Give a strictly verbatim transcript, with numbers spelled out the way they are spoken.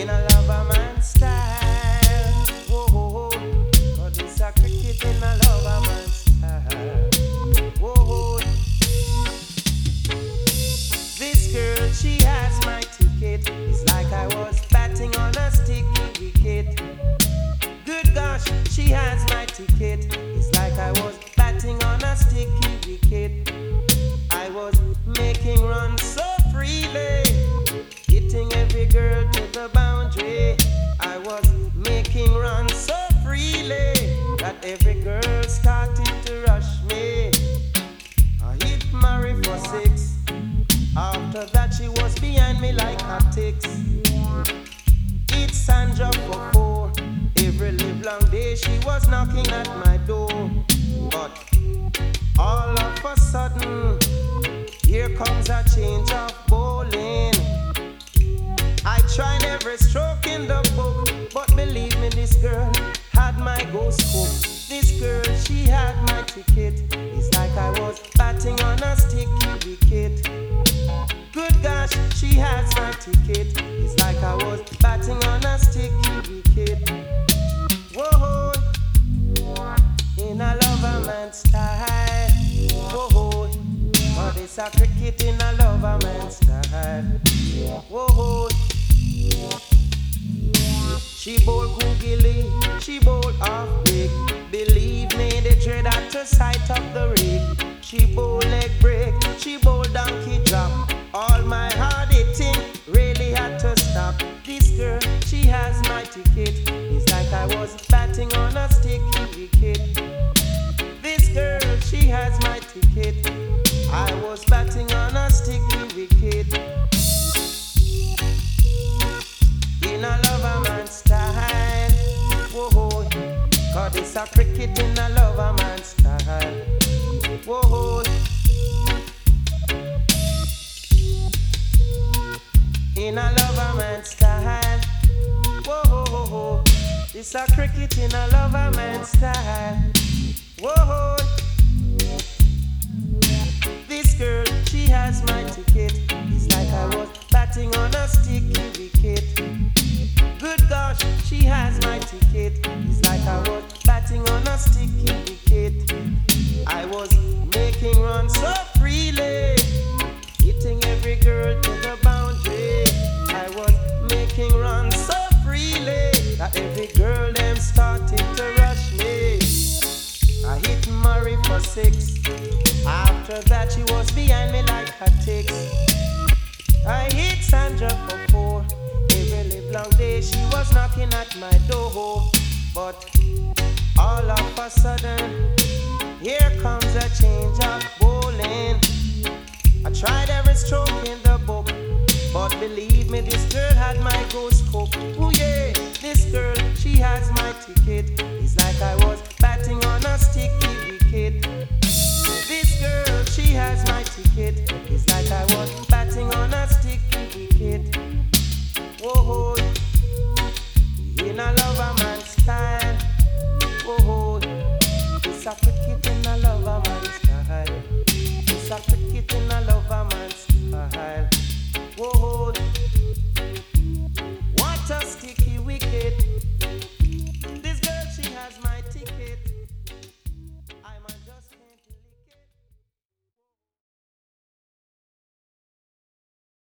in a lover man style. Whoa, cause it's a cricket in a lover man style. Whoa, this girl, she has my ticket. It's like I was batting on a sticky wicket. Good gosh, she has my ticket. It's like I was batting on a sticky wicket. I was making runs so freely, hitting every girl to the boundary. I was making runs so freely that every girl started to rush me. I hit Mary for six. After that she was behind me like hotcakes. Hit Sandra for four. Every live long day she was knocking at my door. But all of a sudden, here comes a change of bowling. I tried every stroke in the book, but believe me, this girl had my ghost hook. This girl, she had my ticket. It's like I was batting on a sticky wicket. Good gosh, she has my ticket. It's like I was batting on a sticky wicket. Whoa, in a lover man style. Whoa, but it's a cricket in a lover man style. Whoa, she bowl googly, she bowl off break. Believe me, they dread at the sight of the rig. She bowl leg break, she bowl donkey drop. All my hard hitting really had to stop. This girl, she has my ticket. It's like I was batting on a sticky wicket. This girl, she has my ticket. I was batting on a sticky wicket. In a lover man style. Whoa, cause it's a cricket in a lover man style. Whoa, in a lover man style. Whoa, it's a cricket in a lover man style. Whoa, this girl, she has my ticket. It's like I was batting on a sticky wicket. Good gosh, she has my ticket. It's like I was batting on a sticky wicket. I was making runs so freely, hitting every girl to the boundary. I was making runs so freely that every girl them started to rush me. I hit Murray for six. After that she was behind me like hotcakes. I hit Sandra for four. Every live long day she was knocking at my door. But all of a sudden, here comes a change of bowling. I tried every stroke in the book, but believe me, this girl had my ghost hook. Oh yeah, this girl, she has my ticket. It's like I was batting on a sticky wicket. This girl, she has my ticket. It's like I was batting